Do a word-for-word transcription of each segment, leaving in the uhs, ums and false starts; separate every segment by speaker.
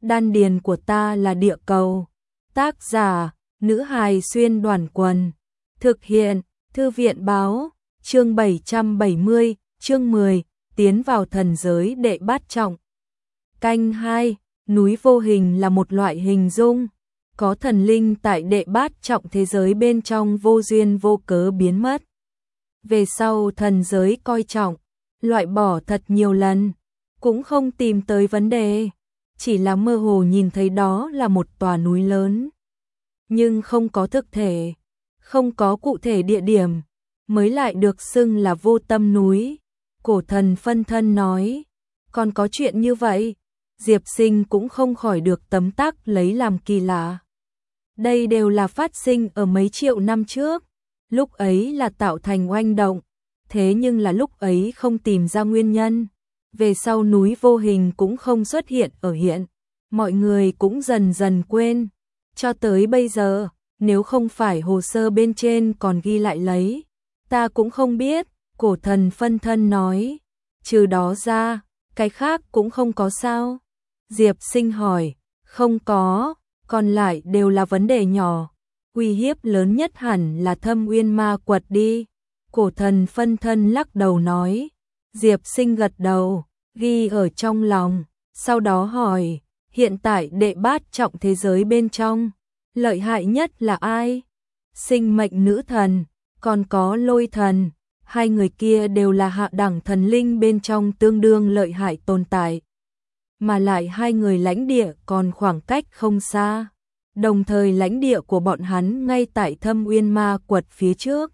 Speaker 1: Đan điền của ta là địa cầu. Tác giả, nữ hài xuyên đoàn quần. Thực hiện, thư viện báo, chương bảy trăm bảy mươi, chương mười, tiến vào thần giới đệ bát trọng. Canh hai, núi vô hình là một loại hình dung. Có thần linh tại đệ bát trọng thế giới bên trong vô duyên vô cớ biến mất. Về sau thần giới coi trọng, loại bỏ thật nhiều lần, cũng không tìm tới vấn đề. Chỉ là mơ hồ nhìn thấy đó là một tòa núi lớn. Nhưng không có thực thể, không có cụ thể địa điểm, mới lại được xưng là vô tâm núi. Cổ thần phân thân nói, còn có chuyện như vậy, Diệp Sinh cũng không khỏi được tấm tắc lấy làm kỳ lạ. Đây đều là phát sinh ở mấy triệu năm trước, lúc ấy là tạo thành oanh động, thế nhưng là lúc ấy không tìm ra nguyên nhân. Về sau núi vô hình cũng không xuất hiện ở hiện, mọi người cũng dần dần quên. Cho tới bây giờ, nếu không phải hồ sơ bên trên còn ghi lại lấy, ta cũng không biết, cổ thần phân thân nói. Trừ đó ra, cái khác cũng không có sao. Diệp Sinh hỏi, không có, còn lại đều là vấn đề nhỏ. Uy hiếp lớn nhất hẳn là Thâm Uyên Ma Quật đi. Cổ thần phân thân lắc đầu nói. Diệp Sinh gật đầu, ghi ở trong lòng, sau đó hỏi, hiện tại đệ bát trọng thế giới bên trong, lợi hại nhất là ai? Sinh mệnh nữ thần, còn có lôi thần, hai người kia đều là hạ đẳng thần linh bên trong tương đương lợi hại tồn tại. Mà lại hai người lãnh địa còn khoảng cách không xa, đồng thời lãnh địa của bọn hắn ngay tại Thâm Uyên Ma Quật phía trước.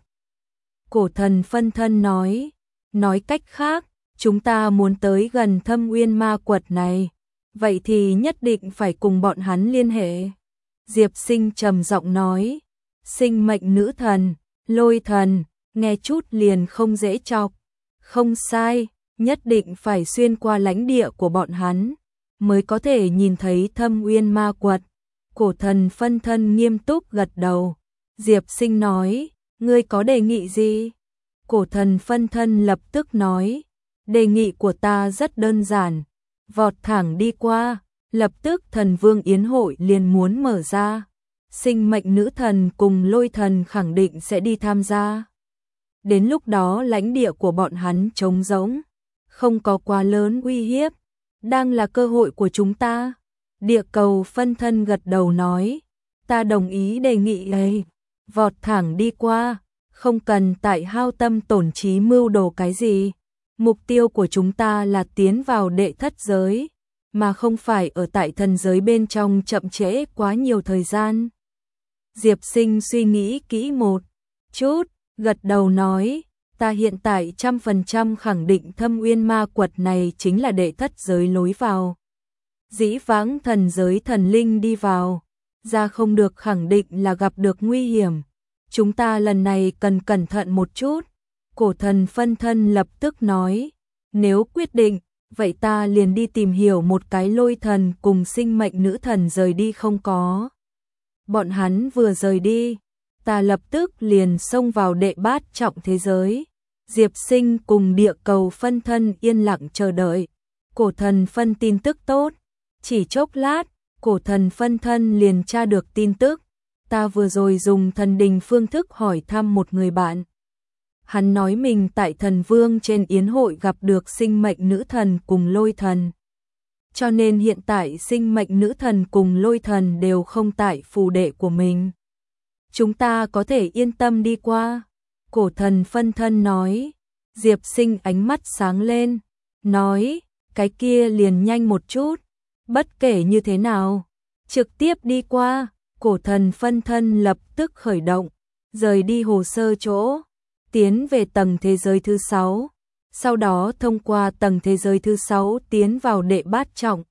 Speaker 1: Cổ thần phân thân nói, nói cách khác, chúng ta muốn tới gần Thâm Uyên Ma Quật này, vậy thì nhất định phải cùng bọn hắn liên hệ. Diệp Sinh trầm giọng nói, sinh mệnh nữ thần, lôi thần, nghe chút liền không dễ chọc. Không sai, nhất định phải xuyên qua lãnh địa của bọn hắn, mới có thể nhìn thấy Thâm Uyên Ma Quật. Cổ thần phân thân nghiêm túc gật đầu. Diệp Sinh nói, ngươi có đề nghị gì? Cổ thần phân thân lập tức nói, đề nghị của ta rất đơn giản, vọt thẳng đi qua, lập tức thần vương yến hội liền muốn mở ra. Sinh mệnh nữ thần cùng lôi thần khẳng định sẽ đi tham gia. Đến lúc đó lãnh địa của bọn hắn trống rỗng, không có quá lớn uy hiếp, đang là cơ hội của chúng ta. Địa cầu phân thân gật đầu nói, ta đồng ý đề nghị ấy, vọt thẳng đi qua, không cần tại hao tâm tổn trí mưu đồ cái gì. Mục tiêu của chúng ta là tiến vào đệ thất giới, mà không phải ở tại thần giới bên trong chậm trễ quá nhiều thời gian. Diệp Sinh suy nghĩ kỹ một chút, gật đầu nói, ta hiện tại trăm phần trăm khẳng định Thâm Uyên Ma Quật này chính là đệ thất giới lối vào. Dĩ vãng thần giới thần linh đi vào, ra không được khẳng định là gặp được nguy hiểm. Chúng ta lần này cần cẩn thận một chút. Cổ thần phân thân lập tức nói, nếu quyết định, vậy ta liền đi tìm hiểu một cái lôi thần cùng sinh mệnh nữ thần rời đi không có. Bọn hắn vừa rời đi, ta lập tức liền xông vào đệ bát trọng thế giới. Diệp Sinh cùng địa cầu phân thân yên lặng chờ đợi. Cổ thần phân tin tức tốt, chỉ chốc lát, cổ thần phân thân liền tra được tin tức. Ta vừa rồi dùng thần đình phương thức hỏi thăm một người bạn. Hắn nói mình tại thần vương trên yến hội gặp được sinh mệnh nữ thần cùng lôi thần. Cho nên hiện tại sinh mệnh nữ thần cùng lôi thần đều không tại phù đệ của mình. Chúng ta có thể yên tâm đi qua. Cổ thần phân thân nói. Diệp Sinh ánh mắt sáng lên, nói, cái kia liền nhanh một chút. Bất kể như thế nào, trực tiếp đi qua. Cổ thần phân thân lập tức khởi động, rời đi hồ sơ chỗ, tiến về tầng thế giới thứ sáu, sau đó thông qua tầng thế giới thứ sáu tiến vào đệ bát trọng.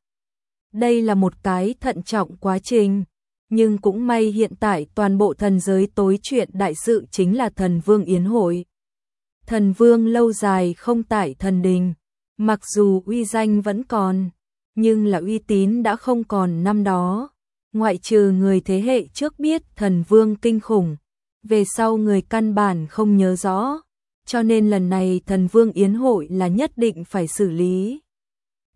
Speaker 1: Đây là một cái thận trọng quá trình, nhưng cũng may hiện tại toàn bộ thần giới tối chuyện đại sự chính là thần vương yến hội. Thần vương lâu dài không tại thần đình, mặc dù uy danh vẫn còn, nhưng là uy tín đã không còn năm đó. Ngoại trừ người thế hệ trước biết thần vương kinh khủng, về sau người căn bản không nhớ rõ, cho nên lần này thần vương yến hội là nhất định phải xử lý.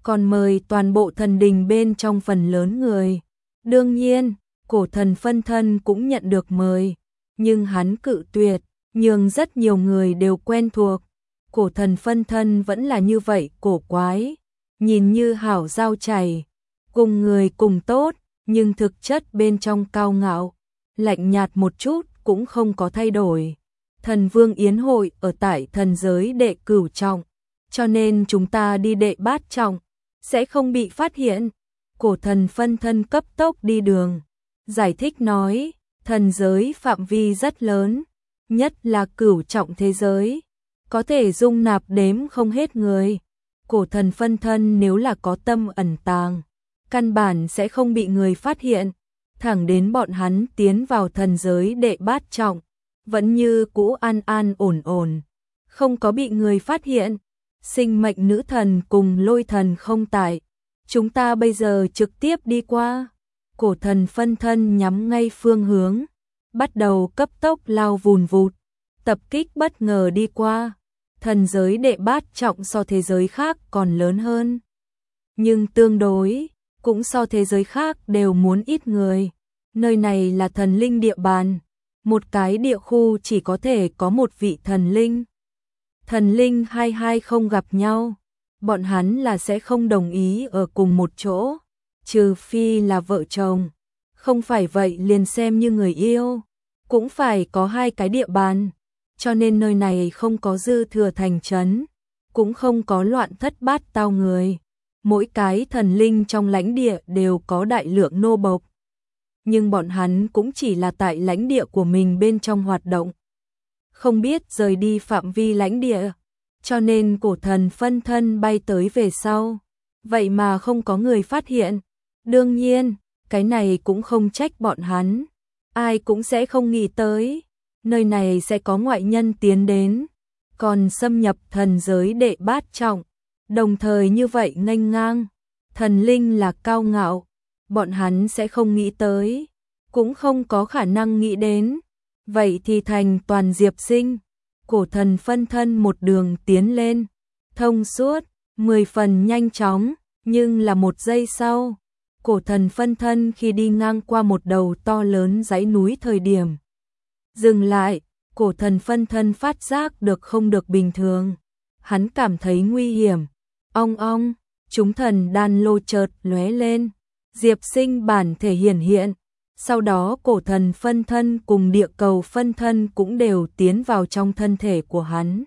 Speaker 1: còn mời toàn bộ thần đình bên trong phần lớn người. Đương nhiên, cổ thần phân thân cũng nhận được mời, nhưng hắn cự tuyệt, nhưng rất nhiều người đều quen thuộc. Cổ thần phân thân vẫn là như vậy cổ quái, nhìn như hảo giao chảy, cùng người cùng tốt, nhưng thực chất bên trong cao ngạo, lạnh nhạt một chút cũng không có thay đổi. Thần vương yến hội ở tại thần giới đệ cửu trọng, cho nên chúng ta đi đệ bát trọng, sẽ không bị phát hiện. Cổ thần phân thân cấp tốc đi đường, giải thích nói, thần giới phạm vi rất lớn, nhất là cửu trọng thế giới, có thể dung nạp đếm không hết người. Cổ thần phân thân nếu là có tâm ẩn tàng, căn bản sẽ không bị người phát hiện, thẳng đến bọn hắn tiến vào thần giới đệ bát trọng, vẫn như cũ an an ổn ổn, không có bị người phát hiện. Sinh mệnh nữ thần cùng lôi thần không tại, chúng ta bây giờ trực tiếp đi qua. Cổ thần phân thân nhắm ngay phương hướng, bắt đầu cấp tốc lao vùn vụt, tập kích bất ngờ đi qua. Thần giới đệ bát trọng so thế giới khác còn lớn hơn, nhưng tương đối, cũng so thế giới khác đều muốn ít người. Nơi này là thần linh địa bàn, một cái địa khu chỉ có thể có một vị thần linh. Thần linh hai hai không gặp nhau, bọn hắn là sẽ không đồng ý ở cùng một chỗ, trừ phi là vợ chồng, không phải vậy liền xem như người yêu, cũng phải có hai cái địa bàn, cho nên nơi này không có dư thừa thành trấn, cũng không có loạn thất bát tao người. Mỗi cái thần linh trong lãnh địa đều có đại lượng nô bộc, nhưng bọn hắn cũng chỉ là tại lãnh địa của mình bên trong hoạt động, không biết rời đi phạm vi lãnh địa, cho nên cổ thần phân thân bay tới về sau, vậy mà không có người phát hiện. Đương nhiên, cái này cũng không trách bọn hắn, ai cũng sẽ không nghĩ tới, nơi này sẽ có ngoại nhân tiến đến, còn xâm nhập thần giới đệ bát trọng, đồng thời như vậy nghênh ngang, thần linh là cao ngạo, bọn hắn sẽ không nghĩ tới, cũng không có khả năng nghĩ đến. Vậy thì thành toàn Diệp Sinh. Cổ thần phân thân một đường tiến lên, thông suốt, mười phần nhanh chóng, nhưng là một giây sau, cổ thần phân thân khi đi ngang qua một đầu to lớn dãy núi thời điểm. Dừng lại, cổ thần phân thân phát giác được không được bình thường, hắn cảm thấy nguy hiểm. Ong ong, chúng thần đan lô chợt lóe lên, Diệp Sinh bản thể hiển hiện. Sau đó cổ thần phân thân cùng địa cầu phân thân cũng đều tiến vào trong thân thể của hắn.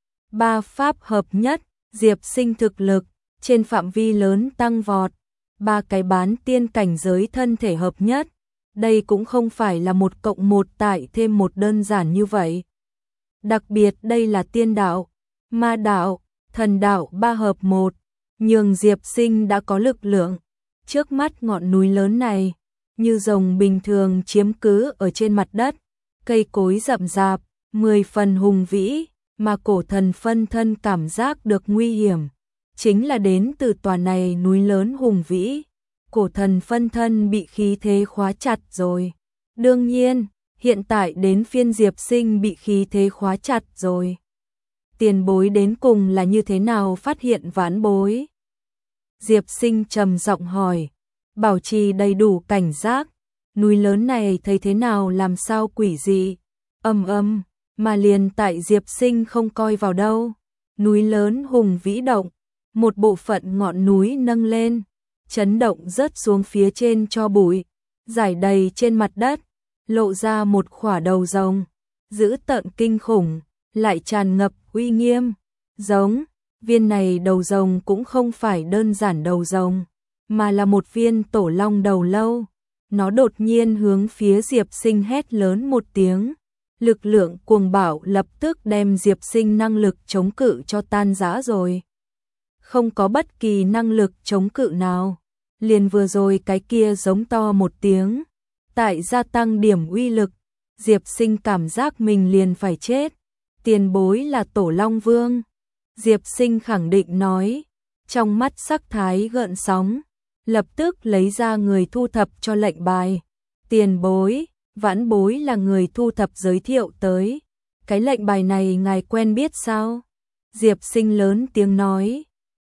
Speaker 1: Ba pháp hợp nhất, Diệp Sinh thực lực trên phạm vi lớn tăng vọt. Ba cái bán tiên cảnh giới thân thể hợp nhất, đây cũng không phải là một cộng một tại thêm một đơn giản như vậy. Đặc biệt đây là tiên đạo, ma đạo, thần đạo ba hợp một, nhường Diệp Sinh đã có lực lượng. Trước mắt ngọn núi lớn này, như rồng bình thường chiếm cứ ở trên mặt đất, cây cối rậm rạp, mười phần hùng vĩ, mà cổ thần phân thân cảm giác được nguy hiểm, chính là đến từ tòa này núi lớn hùng vĩ. Cổ thần phân thân bị khí thế khóa chặt rồi. Đương nhiên, hiện tại đến phiên Diệp Sinh bị khí thế khóa chặt rồi. Tiền bối đến cùng là như thế nào phát hiện vãn bối? Diệp Sinh trầm giọng hỏi. Bảo trì đầy đủ cảnh giác, núi lớn này thấy thế nào làm sao quỷ dị, âm âm, mà liền tại Diệp Sinh không coi vào đâu. Núi lớn hùng vĩ động, một bộ phận ngọn núi nâng lên, chấn động rớt xuống phía trên cho bụi, rải đầy trên mặt đất, lộ ra một khỏa đầu rồng, dữ tợn kinh khủng, lại tràn ngập uy nghiêm, giống, viên này đầu rồng cũng không phải đơn giản đầu rồng, mà là một viên tổ long đầu lâu. Nó đột nhiên hướng phía Diệp Sinh hét lớn một tiếng, lực lượng cuồng bạo lập tức đem Diệp Sinh năng lực chống cự cho tan rã rồi. Không có bất kỳ năng lực chống cự nào, liền vừa rồi cái kia giống to một tiếng, tại gia tăng điểm uy lực, Diệp Sinh cảm giác mình liền phải chết. Tiền bối là Tổ Long Vương, Diệp Sinh khẳng định nói, trong mắt sắc thái gợn sóng, lập tức lấy ra người thu thập cho lệnh bài. Tiền bối, vãn bối là người thu thập giới thiệu tới, cái lệnh bài này ngài quen biết sao? Diệp Sinh lớn tiếng nói,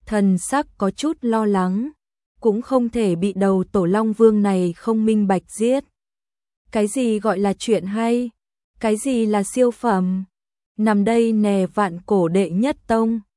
Speaker 1: thần sắc có chút lo lắng, cũng không thể bị đầu tổ Long Vương này không minh bạch giết. Cái gì gọi là chuyện hay? Cái gì là siêu phẩm? Nằm đây nè vạn cổ đệ nhất tông.